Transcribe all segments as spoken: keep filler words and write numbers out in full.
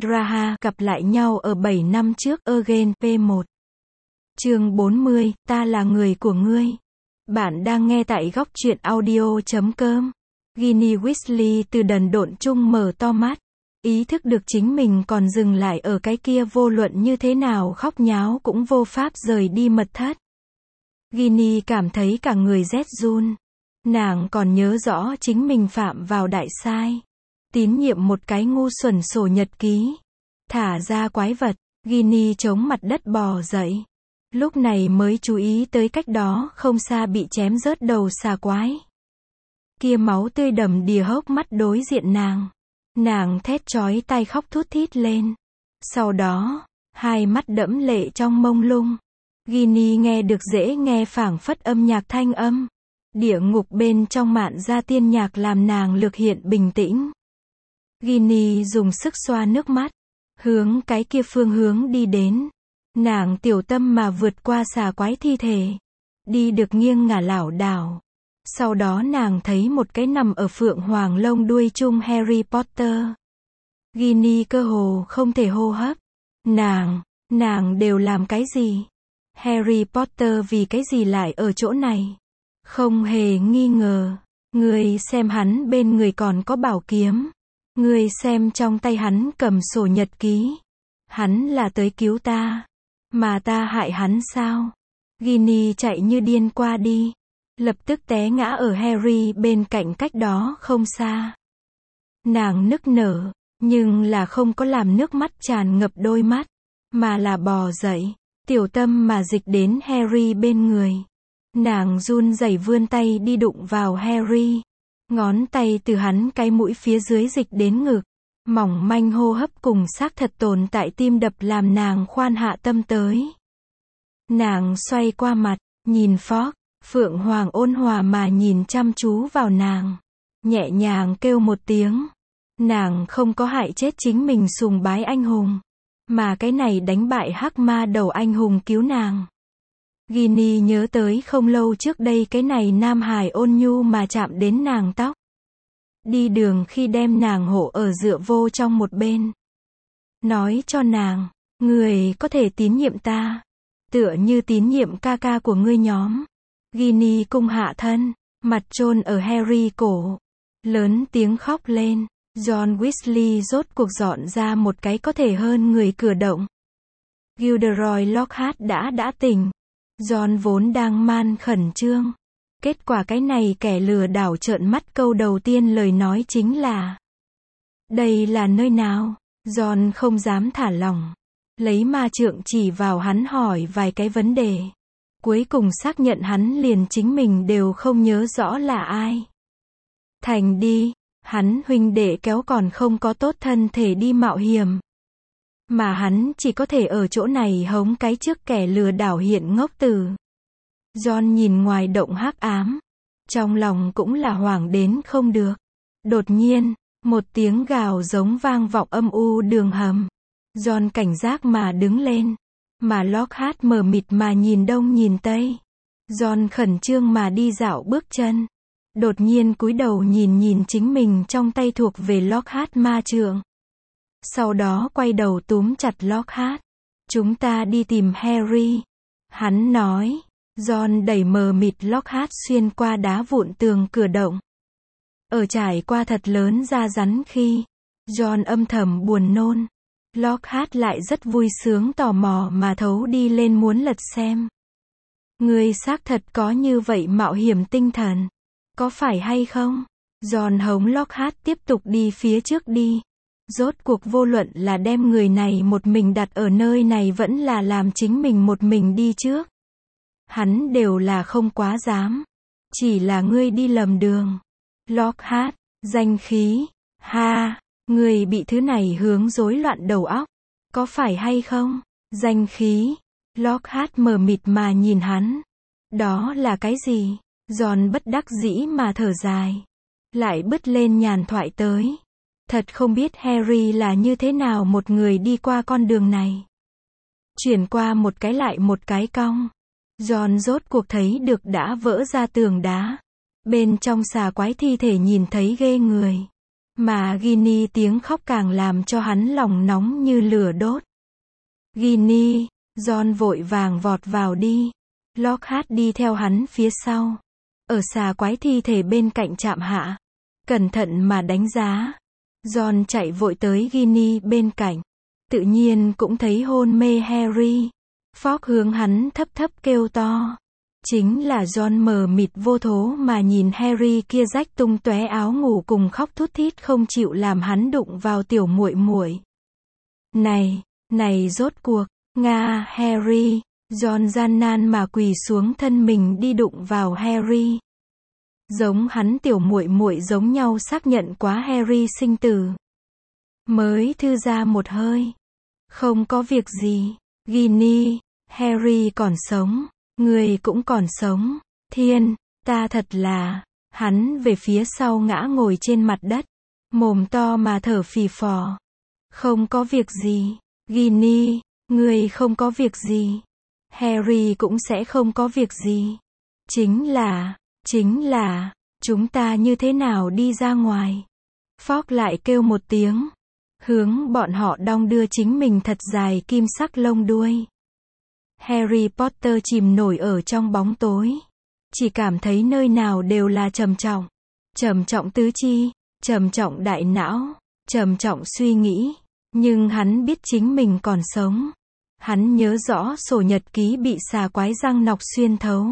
Raha gặp lại nhau ở bảy năm trước Again P một. Chương bốn mươi, ta là người của ngươi. Bạn đang nghe tại góc truyện audio chấm com. Ginny Weasley từ đần độn chung mở to mắt. Ý thức được chính mình còn dừng lại ở cái kia, vô luận như thế nào khóc nháo cũng vô pháp rời đi mật thất. Ginny cảm thấy cả người rét run. Nàng còn nhớ rõ chính mình phạm vào đại sai. Tín nhiệm một cái ngu xuẩn sổ nhật ký. Thả ra quái vật, Ginny chống mặt đất bò dậy. Lúc này mới chú ý tới cách đó không xa bị chém rớt đầu xà quái. Kia máu tươi đầm đìa hốc mắt đối diện nàng. Nàng thét chói tai khóc thút thít lên. Sau đó, hai mắt đẫm lệ trong mông lung. Ginny nghe được dễ nghe phảng phất âm nhạc thanh âm. Địa ngục bên trong mạn gia tiên nhạc làm nàng lược hiện bình tĩnh. Ginny dùng sức xoa nước mắt, hướng cái kia phương hướng đi đến. Nàng tiểu tâm mà vượt qua xà quái thi thể, đi được nghiêng ngả lảo đảo. Sau đó nàng thấy một cái nằm ở phượng hoàng lông đuôi chung Harry Potter. Ginny cơ hồ không thể hô hấp. Nàng, nàng đều làm cái gì? Harry Potter vì cái gì lại ở chỗ này? Không hề nghi ngờ. Ngươi xem hắn bên người còn có bảo kiếm. Ngươi xem trong tay hắn cầm sổ nhật ký. Hắn là tới cứu ta. Mà ta hại hắn sao? Ginny chạy như điên qua đi. Lập tức té ngã ở Harry bên cạnh cách đó không xa. Nàng nức nở, nhưng là không có làm nước mắt tràn ngập đôi mắt, mà là bò dậy, tiểu tâm mà dịch đến Harry bên người. Nàng run rẩy vươn tay đi đụng vào Harry. Ngón tay từ hắn cái mũi phía dưới dịch đến ngực. Mỏng manh hô hấp cùng xác thật tồn tại tim đập làm nàng khoan hạ tâm tới. Nàng xoay qua mặt, nhìn Fogg. Phượng Hoàng ôn hòa mà nhìn chăm chú vào nàng. Nhẹ nhàng kêu một tiếng. Nàng không có hại chết chính mình sùng bái anh hùng. Mà cái này đánh bại hắc ma đầu anh hùng cứu nàng. Ginny nhớ tới không lâu trước đây cái này nam hài ôn nhu mà chạm đến nàng tóc. Đi đường khi đem nàng hộ ở dựa vô trong một bên. Nói cho nàng, người có thể tín nhiệm ta. Tựa như tín nhiệm ca ca của ngươi nhóm. Ginny cung hạ thân, mặt chôn ở Harry cổ. Lớn tiếng khóc lên. John Weasley rốt cuộc dọn ra một cái có thể hơn người cử động. Gilderoy Lockhart đã đã tỉnh. John vốn đang man khẩn trương. Kết quả cái này kẻ lừa đảo trợn mắt câu đầu tiên lời nói chính là: đây là nơi nào? John không dám thả lỏng. Lấy ma trượng chỉ vào hắn hỏi vài cái vấn đề. Cuối cùng xác nhận hắn liền chính mình đều không nhớ rõ là ai. Thành đi, hắn huynh đệ kéo còn không có tốt thân thể đi mạo hiểm. Mà hắn chỉ có thể ở chỗ này hống cái trước kẻ lừa đảo hiện ngốc tử. John nhìn ngoài động hắc ám. Trong lòng cũng là hoảng đến không được. Đột nhiên, một tiếng gào giống vang vọng âm u đường hầm. John cảnh giác mà đứng lên. Mà Lockhart mờ mịt mà nhìn đông nhìn tây. John khẩn trương mà đi dạo bước chân. Đột nhiên cúi đầu nhìn nhìn chính mình trong tay thuộc về Lockhart ma trượng. Sau đó quay đầu túm chặt Lockhart. Chúng ta đi tìm Harry. Hắn nói. John đẩy mờ mịt Lockhart xuyên qua đá vụn tường cửa động. Ở trải qua thật lớn da rắn khi, John âm thầm buồn nôn. Lockhart lại rất vui sướng tò mò mà thấu đi lên muốn lật xem. Ngươi xác thật có như vậy mạo hiểm tinh thần. Có phải hay không? John hống Lockhart tiếp tục đi phía trước đi. Rốt cuộc vô luận là đem người này một mình đặt ở nơi này vẫn là làm chính mình một mình đi trước. Hắn đều là không quá dám. Chỉ là ngươi đi lầm đường. Lockhart, danh khí. Ha, ngươi bị thứ này hướng rối loạn đầu óc. Có phải hay không? Danh khí. Lockhart mờ mịt mà nhìn hắn. Đó là cái gì? John bất đắc dĩ mà thở dài. Lại bứt lên nhàn thoại tới. Thật không biết Harry là như thế nào một người đi qua con đường này. Chuyển qua một cái lại một cái cong. John rốt cuộc thấy được đã vỡ ra tường đá. Bên trong xà quái thi thể nhìn thấy ghê người. Mà Ginny tiếng khóc càng làm cho hắn lòng nóng như lửa đốt. Ginny, John vội vàng vọt vào đi. Lockhart đi theo hắn phía sau. Ở xà quái thi thể bên cạnh chạm hạ. Cẩn thận mà đánh giá. John chạy vội tới Ginny bên cạnh. Tự nhiên cũng thấy hôn mê Harry. Fogg hướng hắn thấp thấp kêu to. Chính là John mờ mịt vô thố mà nhìn Harry kia rách tung tóe áo ngủ cùng khóc thút thít không chịu làm hắn đụng vào tiểu muội muội. Này, này rốt cuộc, Nga Harry, John gian nan mà quỳ xuống thân mình đi đụng vào Harry. Giống hắn tiểu muội muội giống nhau xác nhận quá Harry sinh tử. Mới thư ra một hơi. Không có việc gì, Ginny, Harry còn sống. Người cũng còn sống. Thiên, ta thật là. Hắn về phía sau ngã ngồi trên mặt đất. Mồm to mà thở phì phò. Không có việc gì. Ginny, người không có việc gì. Harry cũng sẽ không có việc gì. Chính là, chính là, chúng ta như thế nào đi ra ngoài. Fogg lại kêu một tiếng. Hướng bọn họ đong đưa chính mình thật dài kim sắc lông đuôi. Harry Potter chìm nổi ở trong bóng tối. Chỉ cảm thấy nơi nào đều là trầm trọng. Trầm trọng tứ chi, trầm trọng đại não, trầm trọng suy nghĩ. Nhưng hắn biết chính mình còn sống. Hắn nhớ rõ sổ nhật ký bị xà quái răng nọc xuyên thấu.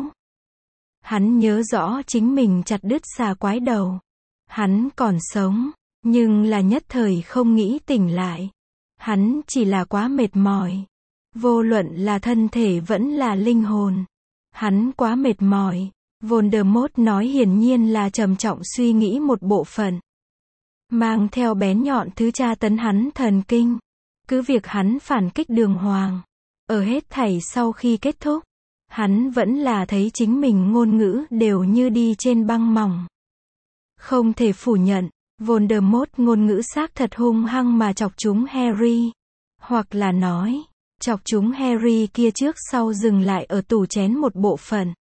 Hắn nhớ rõ chính mình chặt đứt xà quái đầu. Hắn còn sống, nhưng là nhất thời không nghĩ tỉnh lại. Hắn chỉ là quá mệt mỏi. Vô luận là thân thể vẫn là linh hồn. Hắn quá mệt mỏi. Voldemort nói hiển nhiên là trầm trọng suy nghĩ một bộ phận. Mang theo bén nhọn thứ tra tấn hắn thần kinh. Cứ việc hắn phản kích đường hoàng. Ở hết thảy sau khi kết thúc. Hắn vẫn là thấy chính mình ngôn ngữ đều như đi trên băng mỏng. Không thể phủ nhận. Voldemort ngôn ngữ xác thật hung hăng mà chọc chúng Harry. Hoặc là nói. Chọc chúng Harry kia trước sau dừng lại ở tủ chén một bộ phận.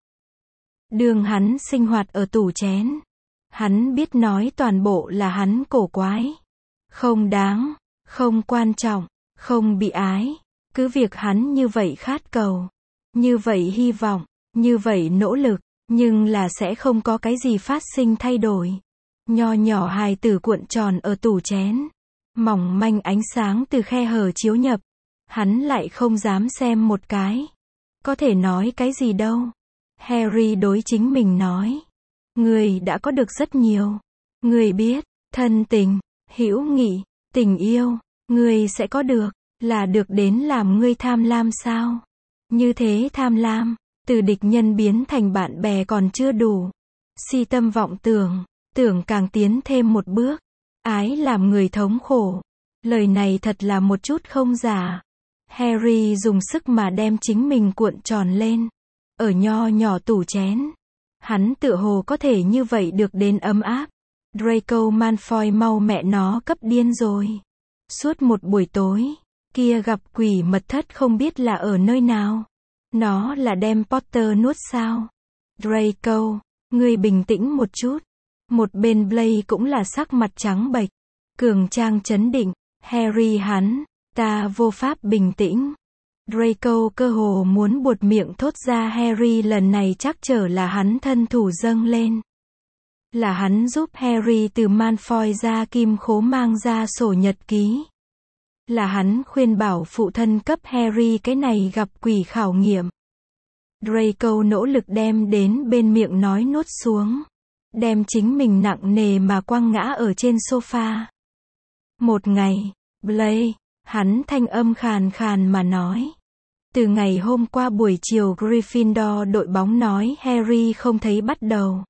Đường hắn sinh hoạt ở tủ chén. Hắn biết nói toàn bộ là hắn cổ quái. Không đáng, không quan trọng, không bị ái. Cứ việc hắn như vậy khát cầu. Như vậy hy vọng, như vậy nỗ lực. Nhưng là sẽ không có cái gì phát sinh thay đổi. Nho nhỏ hài tử cuộn tròn ở tủ chén. Mỏng manh ánh sáng từ khe hở chiếu nhập. Hắn lại không dám xem một cái. Có thể nói cái gì đâu. Harry đối chính mình nói. Người đã có được rất nhiều. Người biết, thân tình, hữu nghị, tình yêu. Người sẽ có được, là được đến làm ngươi tham lam sao? Như thế tham lam, từ địch nhân biến thành bạn bè còn chưa đủ. Si tâm vọng tưởng, tưởng càng tiến thêm một bước. Ái làm người thống khổ. Lời này thật là một chút không giả. Harry dùng sức mà đem chính mình cuộn tròn lên. Ở nho nhỏ tủ chén. Hắn tựa hồ có thể như vậy được đến ấm áp. Draco Malfoy mau mẹ nó cấp điên rồi. Suốt một buổi tối. Kia gặp quỷ mật thất không biết là ở nơi nào. Nó là đem Potter nuốt sao. Draco, ngươi bình tĩnh một chút. Một bên Blaise cũng là sắc mặt trắng bệch. Cường trang chấn định. Harry hắn. Ta vô pháp bình tĩnh. Draco cơ hồ muốn buột miệng thốt ra Harry lần này chắc trở là hắn thân thủ dâng lên. Là hắn giúp Harry từ Malfoy ra kim khố mang ra sổ nhật ký. Là hắn khuyên bảo phụ thân cấp Harry cái này gặp quỷ khảo nghiệm. Draco nỗ lực đem đến bên miệng nói nuốt xuống. Đem chính mình nặng nề mà quăng ngã ở trên sofa. Một ngày, Blaise, hắn thanh âm khàn khàn mà nói. Từ ngày hôm qua buổi chiều Gryffindor đội bóng nói Harry không thấy bắt đầu.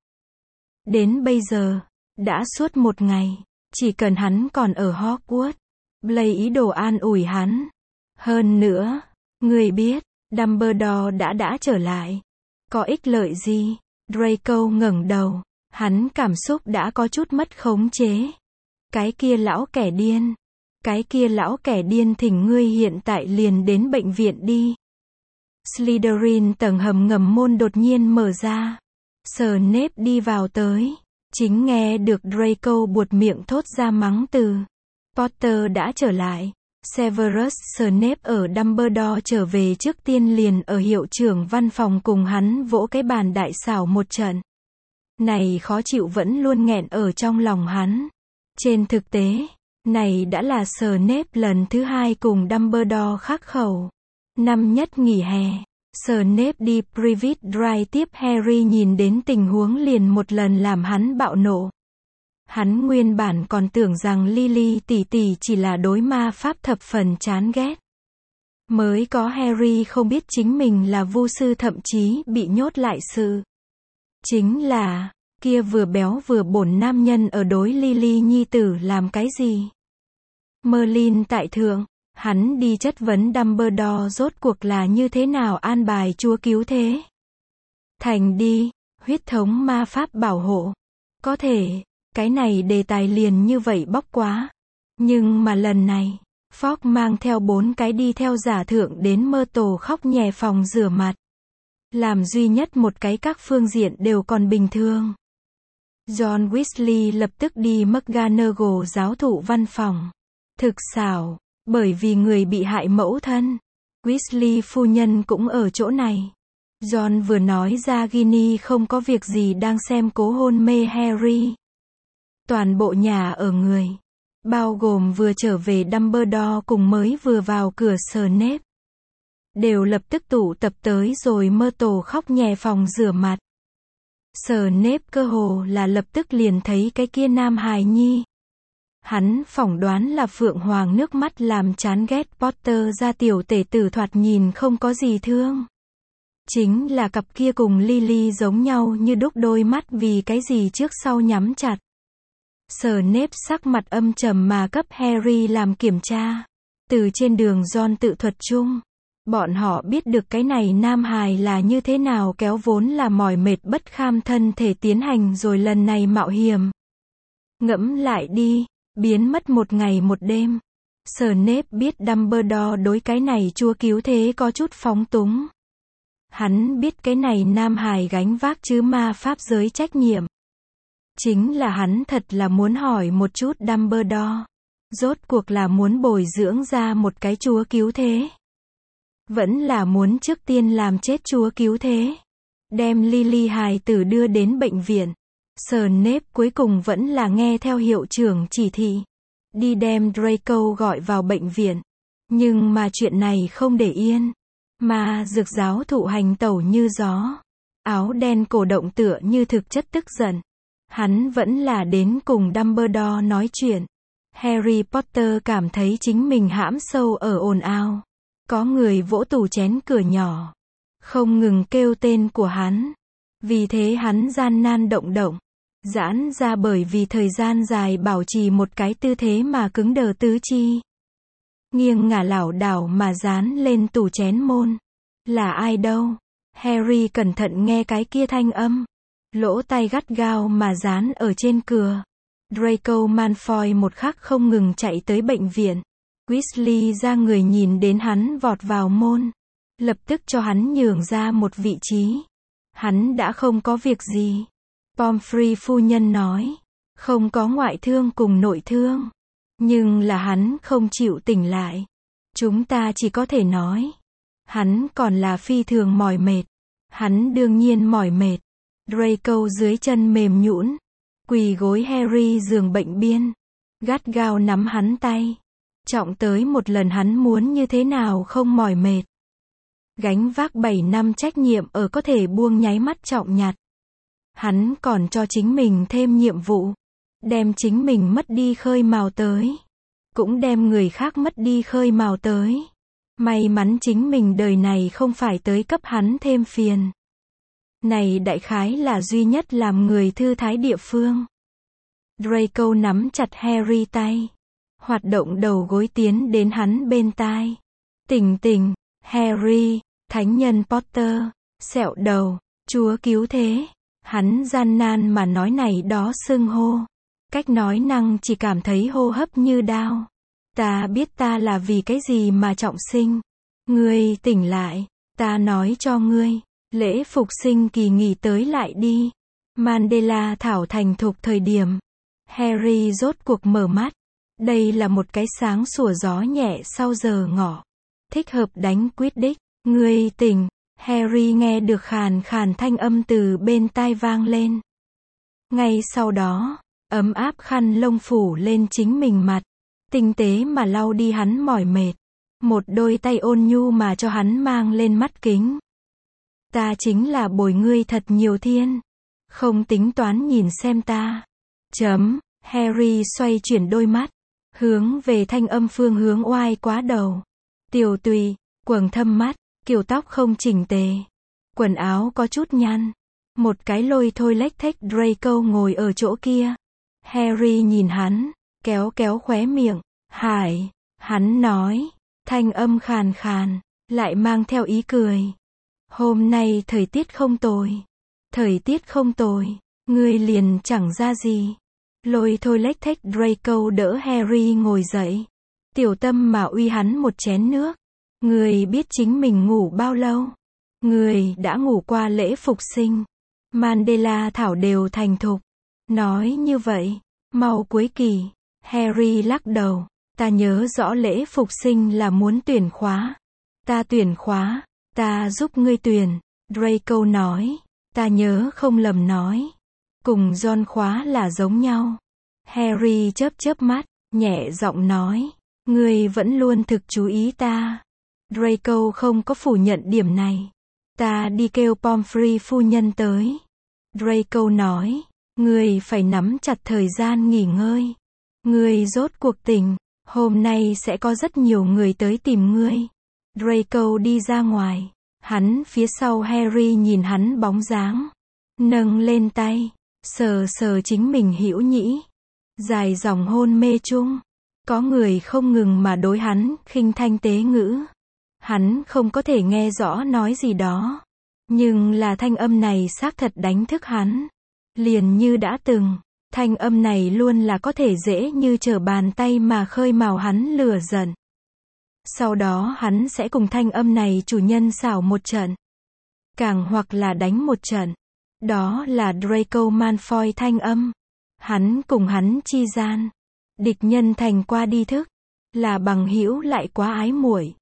Đến bây giờ, đã suốt một ngày, chỉ cần hắn còn ở Hogwarts. Blaise ý đồ an ủi hắn. Hơn nữa, người biết, Dumbledore đã đã trở lại. Có ích lợi gì? Draco ngẩng đầu, hắn cảm xúc đã có chút mất khống chế. Cái kia lão kẻ điên. Cái kia lão kẻ điên thỉnh ngươi hiện tại liền đến bệnh viện đi. Slytherin tầng hầm ngầm môn đột nhiên mở ra. Snape đi vào tới. Chính nghe được Draco buột miệng thốt ra mắng từ. Potter đã trở lại. Severus Snape ở Dumbledore trở về trước tiên liền ở hiệu trưởng văn phòng cùng hắn vỗ cái bàn đại xảo một trận. Này khó chịu vẫn luôn nghẹn ở trong lòng hắn. Trên thực tế, này đã là Snape lần thứ hai cùng Dumbledore khắc khẩu. Năm nhất nghỉ hè, Snape đi Privet Drive tiếp Harry nhìn đến tình huống liền một lần làm hắn bạo nộ. Hắn nguyên bản còn tưởng rằng Lily tỷ tỷ chỉ là đối ma pháp thập phần chán ghét. Mới có Harry không biết chính mình là vu sư thậm chí bị nhốt lại sự. Chính là, kia vừa béo vừa bổn nam nhân ở đối Lily nhi tử làm cái gì? Merlin tại thượng, hắn đi chất vấn Dumbledore rốt cuộc là như thế nào an bài chúa cứu thế. Thành đi, huyết thống ma pháp bảo hộ. Có thể, cái này đề tài liền như vậy bóc quá. Nhưng mà lần này, Fogg mang theo bốn cái đi theo giả thượng đến Myrtle khóc nhè phòng rửa mặt. Làm duy nhất một cái các phương diện đều còn bình thường. John Weasley lập tức đi McGonagall giáo thụ văn phòng. Thực xảo, bởi vì người bị hại mẫu thân. Weasley phu nhân cũng ở chỗ này. John vừa nói ra Ginny không có việc gì đang xem cố hôn mê Harry. Toàn bộ nhà ở người, bao gồm vừa trở về Dumbledore cùng mới vừa vào cửa Snape, đều lập tức tụ tập tới rồi Myrtle khóc nhè phòng rửa mặt. Snape cơ hồ là lập tức liền thấy cái kia nam hài nhi. Hắn phỏng đoán là Phượng Hoàng nước mắt làm chán ghét Potter ra tiểu tể tử thoạt nhìn không có gì thương. Chính là cặp kia cùng Lily giống nhau như đúc đôi mắt vì cái gì trước sau nhắm chặt. Snape sắc mặt âm trầm mà cấp Harry làm kiểm tra. Từ trên đường John tự thuật chung, bọn họ biết được cái này nam hài là như thế nào kéo vốn là mỏi mệt bất kham thân thể tiến hành rồi lần này mạo hiểm. Ngẫm lại đi, biến mất một ngày một đêm. Snape biết Dumbledore đối cái này chúa cứu thế có chút phóng túng. Hắn biết cái này nam hài gánh vác chứ ma pháp giới trách nhiệm. Chính là hắn thật là muốn hỏi một chút Dumbledore. Rốt cuộc là muốn bồi dưỡng ra một cái chúa cứu thế. Vẫn là muốn trước tiên làm chết chúa cứu thế. Đem Lily hài tử đưa đến bệnh viện. Snape cuối cùng vẫn là nghe theo hiệu trưởng chỉ thị. Đi đem Draco gọi vào bệnh viện. Nhưng mà chuyện này không để yên. Mà dược giáo thụ hành tẩu như gió. Áo đen cổ động tựa như thực chất tức giận. Hắn vẫn là đến cùng Dumbledore nói chuyện. Harry Potter cảm thấy chính mình hãm sâu ở ồn ào. Có người vỗ tủ chén cửa nhỏ. Không ngừng kêu tên của hắn. Vì thế hắn gian nan động động. Giãn ra bởi vì thời gian dài bảo trì một cái tư thế mà cứng đờ tứ chi. Nghiêng ngả lảo đảo mà dán lên tủ chén môn. Là ai đâu? Harry cẩn thận nghe cái kia thanh âm. Lỗ tai gắt gao mà dán ở trên cửa. Draco Malfoy một khắc không ngừng chạy tới bệnh viện. Weasley ra người nhìn đến hắn vọt vào môn. Lập tức cho hắn nhường ra một vị trí. Hắn đã không có việc gì. Pomfrey phu nhân nói. Không có ngoại thương cùng nội thương. Nhưng là hắn không chịu tỉnh lại. Chúng ta chỉ có thể nói. Hắn còn là phi thường mỏi mệt. Hắn đương nhiên mỏi mệt. Draco dưới chân mềm nhũn, quỳ gối Harry giường bệnh biên, gắt gao nắm hắn tay. Trọng tới một lần hắn muốn như thế nào không mỏi mệt. Gánh vác bảy năm trách nhiệm ở có thể buông nháy mắt trọng nhặt. Hắn còn cho chính mình thêm nhiệm vụ. Đem chính mình mất đi khơi mào tới. Cũng đem người khác mất đi khơi mào tới. May mắn chính mình đời này không phải tới cấp hắn thêm phiền. Này đại khái là duy nhất làm người thư thái địa phương. Draco nắm chặt Harry tay. Hoạt động đầu gối tiến đến hắn bên tai. Tỉnh tỉnh, Harry, thánh nhân Potter, sẹo đầu, chúa cứu thế. Hắn gian nan mà nói này đó xưng hô. Cách nói năng chỉ cảm thấy hô hấp như đao. Ta biết ta là vì cái gì mà trọng sinh. Ngươi tỉnh lại, ta nói cho ngươi. Lễ phục sinh kỳ nghỉ tới lại đi. Mandela thảo thành thục thời điểm. Harry rốt cuộc mở mắt. Đây là một cái sáng sủa gió nhẹ sau giờ ngọ. Thích hợp đánh quyết đích. Ngươi tỉnh. Harry nghe được khàn khàn thanh âm từ bên tai vang lên. Ngay sau đó, ấm áp khăn lông phủ lên chính mình mặt. Tinh tế mà lau đi hắn mỏi mệt. Một đôi tay ôn nhu mà cho hắn mang lên mắt kính. Ta chính là bồi ngươi thật nhiều thiên. Không tính toán nhìn xem ta. Chấm. Harry xoay chuyển đôi mắt. Hướng về thanh âm phương hướng oai quá đầu. Tiều tùy, quầng thâm mắt, kiểu tóc không chỉnh tề. Quần áo có chút nhăn. Một cái lôi thôi lếch thếch Draco ngồi ở chỗ kia. Harry nhìn hắn, kéo kéo khóe miệng. Hải, hắn nói, thanh âm khàn khàn, lại mang theo ý cười. Hôm nay thời tiết không tồi. Thời tiết không tồi, ngươi liền chẳng ra gì. Lôi thôi lếch thếch Draco đỡ Harry ngồi dậy. Tiểu tâm mà uy hắn một chén nước. Ngươi biết chính mình ngủ bao lâu? Ngươi đã ngủ qua lễ phục sinh. Mandela thảo đều thành thục. Nói như vậy, mau cuối kỳ. Harry lắc đầu. Ta nhớ rõ lễ phục sinh là muốn tuyển khóa. Ta tuyển khóa. Ta giúp ngươi tuyển. Draco nói. Ta nhớ không lầm nói. Cùng John khóa là giống nhau. Harry chớp chớp mắt, nhẹ giọng nói. Ngươi vẫn luôn thực chú ý ta. Draco không có phủ nhận điểm này. Ta đi kêu Pomfrey phu nhân tới. Draco nói. Ngươi phải nắm chặt thời gian nghỉ ngơi. Ngươi rốt cuộc tỉnh. Hôm nay sẽ có rất nhiều người tới tìm ngươi. Draco đi ra ngoài. Hắn phía sau Harry nhìn hắn bóng dáng. Nâng lên tay. Sờ sờ chính mình hữu nhĩ. Dài dòng hôn mê chung. Có người không ngừng mà đối hắn khinh thanh tế ngữ. Hắn không có thể nghe rõ nói gì đó. Nhưng là thanh âm này xác thật đánh thức hắn. Liền như đã từng. Thanh âm này luôn là có thể dễ như trở bàn tay mà khơi mào hắn lửa giận. Sau đó hắn sẽ cùng thanh âm này chủ nhân xảo một trận. Càng hoặc là đánh một trận. Đó là Draco Malfoy thanh âm. Hắn cùng hắn chi gian. Địch nhân thành qua đi thức. Là bằng hữu lại quá ái muội.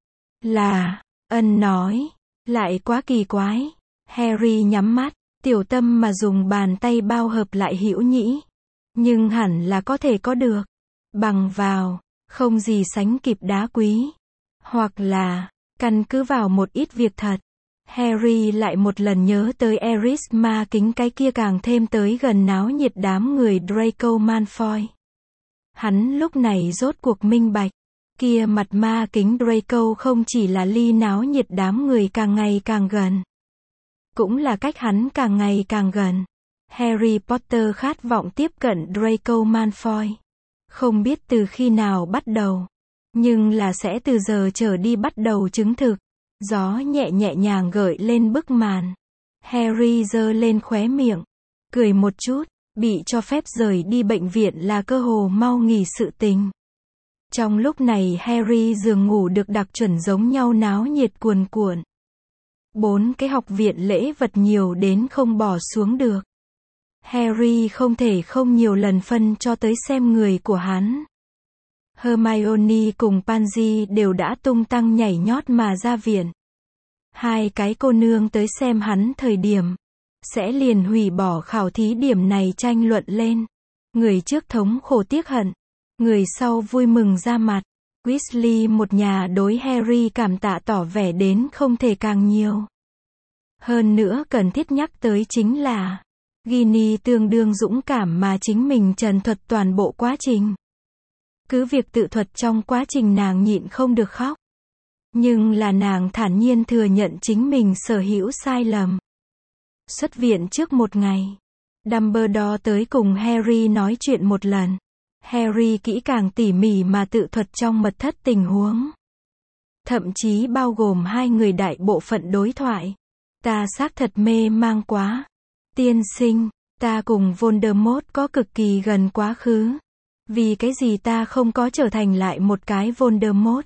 Là, ân nói. Lại quá kỳ quái. Harry nhắm mắt. Tiểu tâm mà dùng bàn tay bao hợp lại hữu nhĩ. Nhưng hẳn là có thể có được. Bằng vào. Không gì sánh kịp đá quý. Hoặc là. Căn cứ vào một ít việc thật. Harry lại một lần nhớ tới Eris ma kính cái kia càng thêm tới gần náo nhiệt đám người Draco Malfoy. Hắn lúc này rốt cuộc minh bạch. Kia mặt ma kính Draco không chỉ là ly náo nhiệt đám người càng ngày càng gần. Cũng là cách hắn càng ngày càng gần. Harry Potter khát vọng tiếp cận Draco Malfoy. Không biết từ khi nào bắt đầu. Nhưng là sẽ từ giờ trở đi bắt đầu chứng thực. Gió nhẹ nhẹ nhàng gợi lên bức màn. Harry giơ lên khóe miệng. Cười một chút. Bị cho phép rời đi bệnh viện là cơ hồ mau nghỉ sự tình. Trong lúc này Harry giường ngủ được đặc chuẩn giống nhau náo nhiệt cuồn cuộn. Bốn cái học viện lễ vật nhiều đến không bỏ xuống được. Harry không thể không nhiều lần phân cho tới xem người của hắn. Hermione cùng Pansy đều đã tung tăng nhảy nhót mà ra viện. Hai cái cô nương tới xem hắn thời điểm. Sẽ liền hủy bỏ khảo thí điểm này tranh luận lên. Người trước thống khổ tiếc hận. Người sau vui mừng ra mặt. Weasley một nhà đối Harry cảm tạ tỏ vẻ đến không thể càng nhiều. Hơn nữa cần thiết nhắc tới chính là Ginny tương đương dũng cảm mà chính mình trần thuật toàn bộ quá trình. Cứ việc tự thuật trong quá trình nàng nhịn không được khóc. Nhưng là nàng thản nhiên thừa nhận chính mình sở hữu sai lầm. Xuất viện trước một ngày. Dumbledore tới cùng Harry nói chuyện một lần. Harry kỹ càng tỉ mỉ mà tự thuật trong mật thất tình huống. Thậm chí bao gồm hai người đại bộ phận đối thoại. Ta xác thật mê mang quá. Tiên sinh, ta cùng Voldemort có cực kỳ gần quá khứ. Vì cái gì ta không có trở thành lại một cái Voldemort?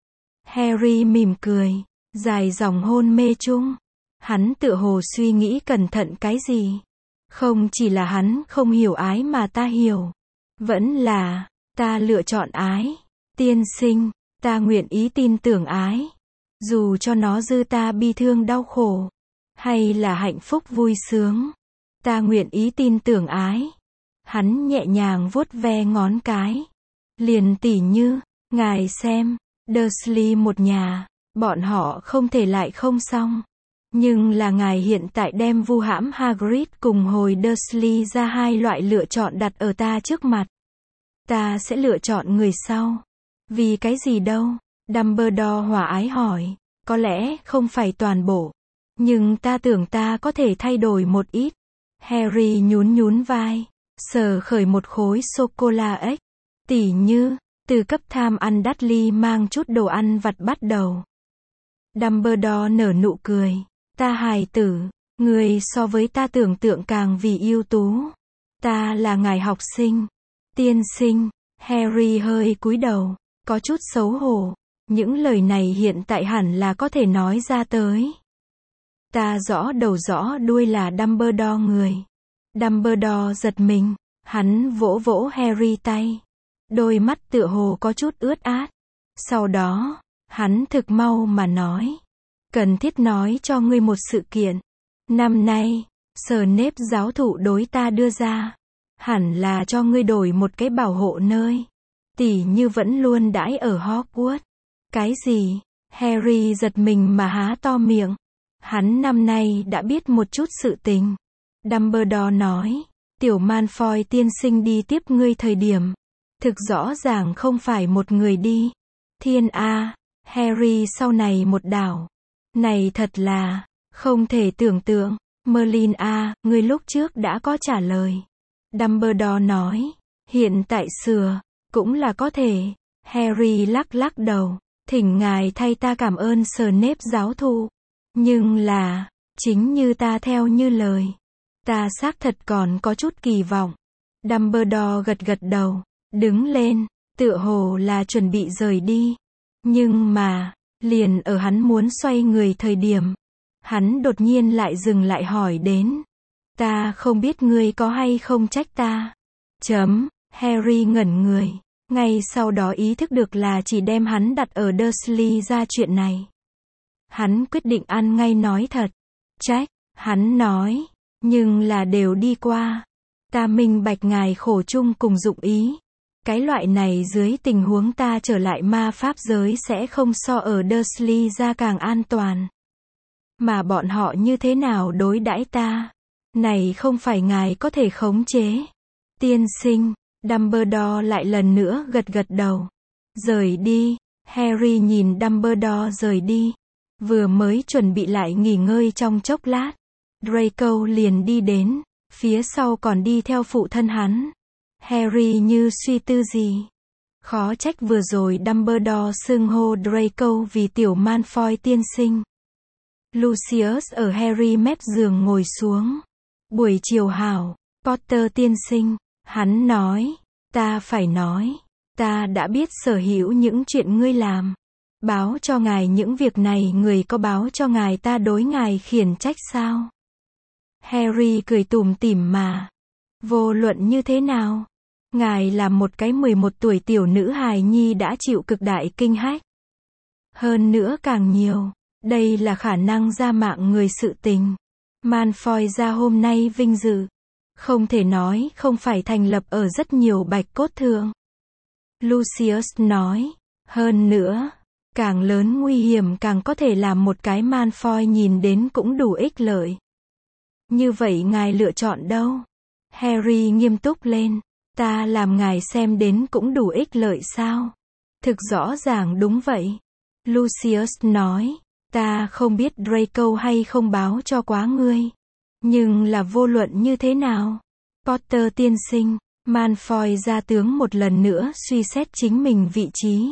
Harry mỉm cười, dài dòng hôn mê chung. Hắn tựa hồ suy nghĩ cẩn thận cái gì. Không chỉ là hắn không hiểu ái mà ta hiểu. Vẫn là, ta lựa chọn ái. Tiên sinh, ta nguyện ý tin tưởng ái. Dù cho nó dư ta bi thương đau khổ. Hay là hạnh phúc vui sướng. Ta nguyện ý tin tưởng ái. Hắn nhẹ nhàng vuốt ve ngón cái. Liền tỉ như, ngài xem, Dursley một nhà, bọn họ không thể lại không xong. Nhưng là ngài hiện tại đem vu hãm Hagrid cùng hồi Dursley ra hai loại lựa chọn đặt ở ta trước mặt. Ta sẽ lựa chọn người sau. Vì cái gì đâu? Dumbledore hòa ái hỏi. Có lẽ không phải toàn bộ. Nhưng ta tưởng ta có thể thay đổi một ít. Harry nhún nhún vai. Sờ khởi một khối sô-cô-la ếch. Tỉ như, từ cấp tham ăn Dudley mang chút đồ ăn vặt bắt đầu. Dumbledore nở nụ cười. Ta hài tử, người so với ta tưởng tượng càng vì ưu tú. Ta là ngài học sinh. Tiên sinh, Harry hơi cúi đầu, có chút xấu hổ. Những lời này hiện tại hẳn là có thể nói ra tới. Ta rõ đầu rõ đuôi là Dumbledore người. Dumbledore giật mình, hắn vỗ vỗ Harry tay. Đôi mắt tựa hồ có chút ướt át. Sau đó, hắn thực mau mà nói. Cần thiết nói cho ngươi một sự kiện. Năm nay, Snape giáo thụ đối ta đưa ra. Hẳn là cho ngươi đổi một cái bảo hộ nơi. Tỉ như vẫn luôn đãi ở Hogwarts. Cái gì? Harry giật mình mà há to miệng. Hắn năm nay đã biết một chút sự tình. Dumbledore nói. Tiểu Malfoy tiên sinh đi tiếp ngươi thời điểm. Thực rõ ràng không phải một người đi. Thiên A. Harry sau này một đảo. Này thật là, không thể tưởng tượng. Merlin A, ngươi lúc trước đã có trả lời. Dumbledore nói. Hiện tại sửa, cũng là có thể. Harry lắc lắc đầu. Thỉnh ngài thay ta cảm ơn Snape giáo thụ. Nhưng là, chính như ta theo như lời. Ta xác thật còn có chút kỳ vọng. Dumbledore gật gật đầu. Đứng lên, tựa hồ là chuẩn bị rời đi. Nhưng mà, liền ở hắn muốn xoay người thời điểm. Hắn đột nhiên lại dừng lại hỏi đến. Ta không biết ngươi có hay không trách ta. Chấm, Harry ngẩn người. Ngay sau đó ý thức được là chỉ đem hắn đặt ở Dursley ra chuyện này. Hắn quyết định ăn ngay nói thật. Trách, hắn nói. Nhưng là đều đi qua. Ta minh bạch ngài khổ chung cùng dụng ý. Cái loại này dưới tình huống ta trở lại ma pháp giới sẽ không so ở Dursley ra càng an toàn. Mà bọn họ như thế nào đối đãi ta? Này không phải ngài có thể khống chế. Tiên sinh, Dumbledore lại lần nữa gật gật đầu. Rời đi, Harry nhìn Dumbledore rời đi. Vừa mới chuẩn bị lại nghỉ ngơi trong chốc lát. Draco liền đi đến, phía sau còn đi theo phụ thân hắn. Harry như suy tư gì. Khó trách vừa rồi Dumbledore xưng hô Draco vì tiểu Malfoy tiên sinh. Lucius ở Harry mép giường ngồi xuống. Buổi chiều hảo, Potter tiên sinh, hắn nói. Ta phải nói, ta đã biết sở hữu những chuyện ngươi làm. Báo cho ngài những việc này người có báo cho ngài ta đối ngài khiển trách sao? Harry cười tủm tỉm mà. Vô luận như thế nào? Ngài là một cái mười một tuổi tiểu nữ hài nhi đã chịu cực đại kinh hách. Hơn nữa càng nhiều. Đây là khả năng ra mạng người sự tình. Malfoy ra hôm nay vinh dự. Không thể nói không phải thành lập ở rất nhiều bạch cốt thượng. Lucius nói. Hơn nữa, càng lớn nguy hiểm càng có thể làm một cái Malfoy nhìn đến cũng đủ ích lợi. Như vậy ngài lựa chọn đâu? Harry nghiêm túc lên. Ta làm ngài xem đến cũng đủ ích lợi sao? Thực rõ ràng đúng vậy. Lucius nói. Ta không biết Draco hay không báo cho quá ngươi. Nhưng là vô luận như thế nào? Potter tiên sinh, Malfoy gia tướng một lần nữa suy xét chính mình vị trí.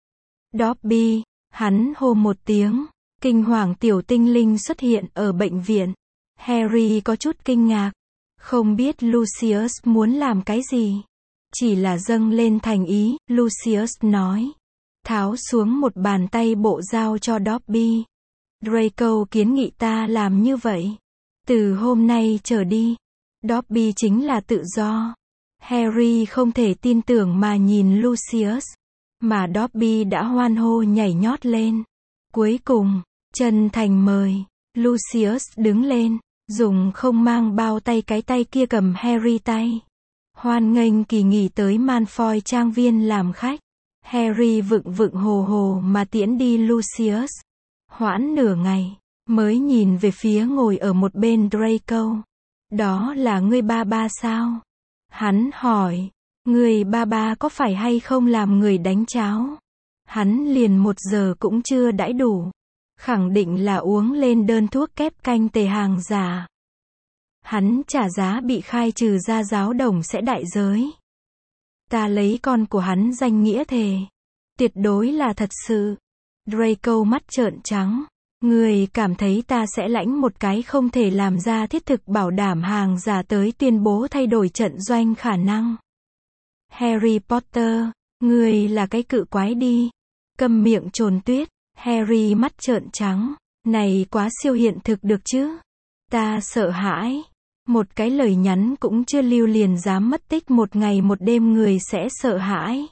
Dobby, hắn hô một tiếng. Kinh hoàng tiểu tinh linh xuất hiện ở bệnh viện. Harry có chút kinh ngạc. Không biết Lucius muốn làm cái gì. Chỉ là dâng lên thành ý, Lucius nói. Tháo xuống một bàn tay bộ giao cho Dobby. Draco kiến nghị ta làm như vậy. Từ hôm nay trở đi, Dobby chính là tự do. Harry không thể tin tưởng mà nhìn Lucius. Mà Dobby đã hoan hô nhảy nhót lên. Cuối cùng, chân thành mời. Lucius đứng lên, dùng không mang bao tay cái tay kia cầm Harry tay. Hoan nghênh kỳ nghỉ tới Malfoy trang viên làm khách. Harry vựng vựng hồ hồ mà tiễn đi Lucius. Hoãn nửa ngày, mới nhìn về phía ngồi ở một bên Draco. Đó là ngươi ba ba sao? Hắn hỏi, người ba ba có phải hay không làm người đánh cháo? Hắn liền một giờ cũng chưa đãi đủ. Khẳng định là uống lên đơn thuốc kép canh tề hàng giả. Hắn trả giá bị khai trừ ra giáo đồng sẽ đại giới. Ta lấy con của hắn danh nghĩa thề. Tuyệt đối là thật sự. Draco mắt trợn trắng. Người cảm thấy ta sẽ lãnh một cái không thể làm ra thiết thực bảo đảm hàng giả tới tuyên bố thay đổi trận doanh khả năng. Harry Potter, người là cái cự quái đi. Câm miệng trồn tuyết. Harry mắt trợn trắng. Này quá siêu hiện thực được chứ. Ta sợ hãi. Một cái lời nhắn cũng chưa lưu liền dám mất tích một ngày một đêm người sẽ sợ hãi.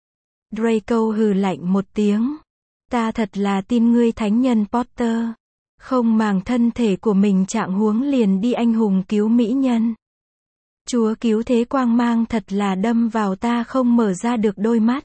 Draco hừ lạnh một tiếng. Ta thật là tin ngươi thánh nhân Potter. Không màng thân thể của mình trạng huống liền đi anh hùng cứu mỹ nhân. Chúa cứu thế quang mang thật là đâm vào ta không mở ra được đôi mắt.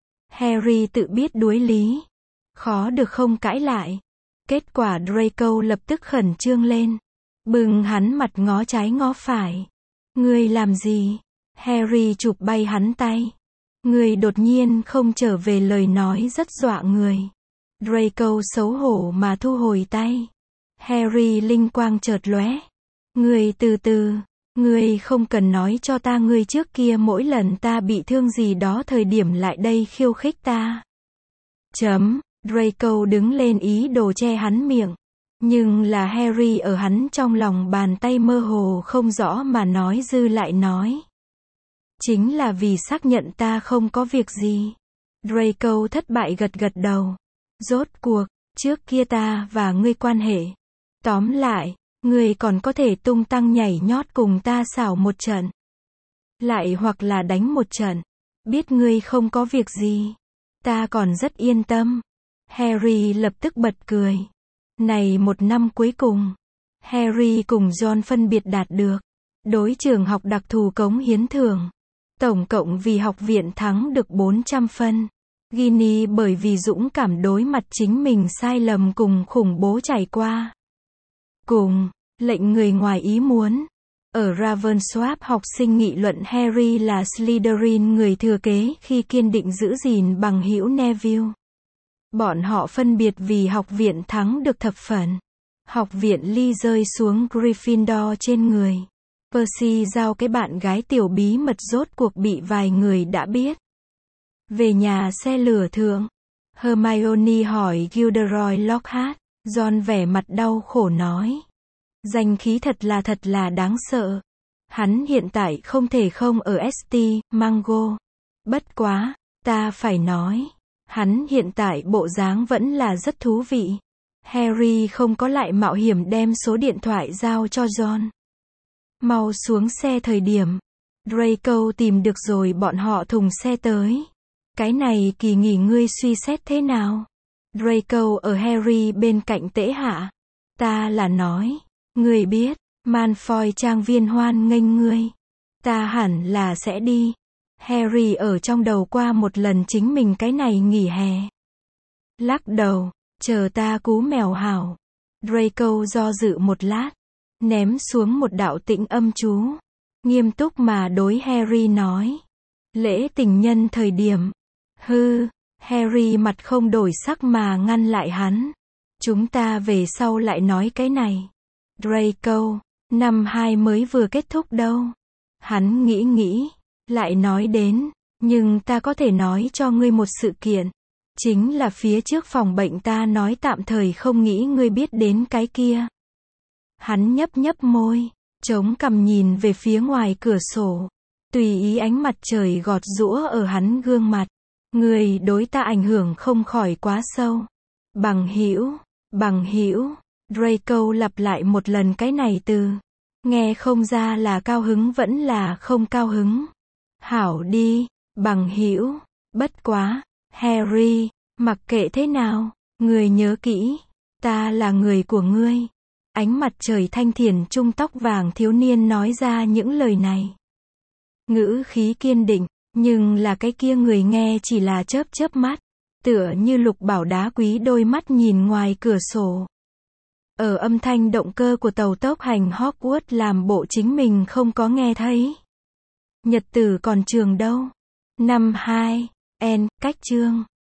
Harry tự biết đuối lý. Khó được không cãi lại. Kết quả Draco lập tức khẩn trương lên. Bừng hắn mặt ngó trái ngó phải. Ngươi làm gì? Harry chụp bay hắn tay. Ngươi đột nhiên không trở về lời nói rất dọa người. Draco xấu hổ mà thu hồi tay. Harry linh quang chợt lóe. Ngươi từ từ. Ngươi không cần nói cho ta ngươi trước kia mỗi lần ta bị thương gì đó thời điểm lại đây khiêu khích ta. Chấm. Draco đứng lên ý đồ che hắn miệng. Nhưng là Harry ở hắn trong lòng bàn tay mơ hồ không rõ mà nói dư lại nói. Chính là vì xác nhận ta không có việc gì. Draco thất bại gật gật đầu. Rốt cuộc, trước kia ta và ngươi quan hệ. Tóm lại, ngươi còn có thể tung tăng nhảy nhót cùng ta xảo một trận. Lại hoặc là đánh một trận. Biết ngươi không có việc gì. Ta còn rất yên tâm. Harry lập tức bật cười. Này một năm cuối cùng, Harry cùng Ron phân biệt đạt được đối trường học đặc thù cống hiến thưởng. Tổng cộng vì học viện thắng được bốn trăm phân. Ginny bởi vì dũng cảm đối mặt chính mình sai lầm cùng khủng bố trải qua. Cùng, lệnh người ngoài ý muốn. Ở Ravensworth học sinh nghị luận Harry là Slytherin người thừa kế khi kiên định giữ gìn bằng hữu Neville. Bọn họ phân biệt vì học viện thắng được thập phần. Học viện Ly rơi xuống Gryffindor trên người. Percy giao cái bạn gái tiểu bí mật rốt cuộc bị vài người đã biết. Về nhà xe lửa thượng. Hermione hỏi Gilderoy Lockhart. Ron vẻ mặt đau khổ nói. Danh khí thật là thật là đáng sợ. Hắn hiện tại không thể không ở ét tê, Mango. Bất quá, ta phải nói. Hắn hiện tại bộ dáng vẫn là rất thú vị. Harry không có lại mạo hiểm đem số điện thoại giao cho Ron. Mau xuống xe thời điểm. Draco tìm được rồi bọn họ thùng xe tới. Cái này kỳ nghỉ ngươi suy xét thế nào? Draco ở Harry bên cạnh tễ hạ. Ta là nói. Ngươi biết, Malfoy trang viên hoan nghênh ngươi. Ta hẳn là sẽ đi. Harry ở trong đầu qua một lần chính mình cái này nghỉ hè. Lắc đầu, chờ ta cú mèo hảo. Draco do dự một lát, ném xuống một đạo tĩnh âm chú. Nghiêm túc mà đối Harry nói. Lễ tình nhân thời điểm. Hư, Harry mặt không đổi sắc mà ngăn lại hắn. Chúng ta về sau lại nói cái này. Draco, năm hai mới vừa kết thúc đâu. Hắn nghĩ nghĩ. Lại nói đến, nhưng ta có thể nói cho ngươi một sự kiện. Chính là phía trước phòng bệnh ta nói tạm thời không nghĩ ngươi biết đến cái kia. Hắn nhấp nhấp môi, chống cằm nhìn về phía ngoài cửa sổ. Tùy ý ánh mặt trời gọt giũa ở hắn gương mặt. Ngươi đối ta ảnh hưởng không khỏi quá sâu. Bằng hữu, bằng hữu. Draco lặp lại một lần cái này từ. Nghe không ra là cao hứng vẫn là không cao hứng. Hảo đi, bằng hữu, bất quá, Harry, mặc kệ thế nào, ngươi nhớ kỹ, ta là người của ngươi. Ánh mặt trời thanh thiền trung tóc vàng thiếu niên nói ra những lời này. Ngữ khí kiên định, nhưng là cái kia người nghe chỉ là chớp chớp mắt, tựa như Lục Bảo đá quý đôi mắt nhìn ngoài cửa sổ. Ở âm thanh động cơ của tàu tốc hành Hogwarts làm bộ chính mình không có nghe thấy. Nhật tử còn trường đâu. Năm hai, N, cách chương.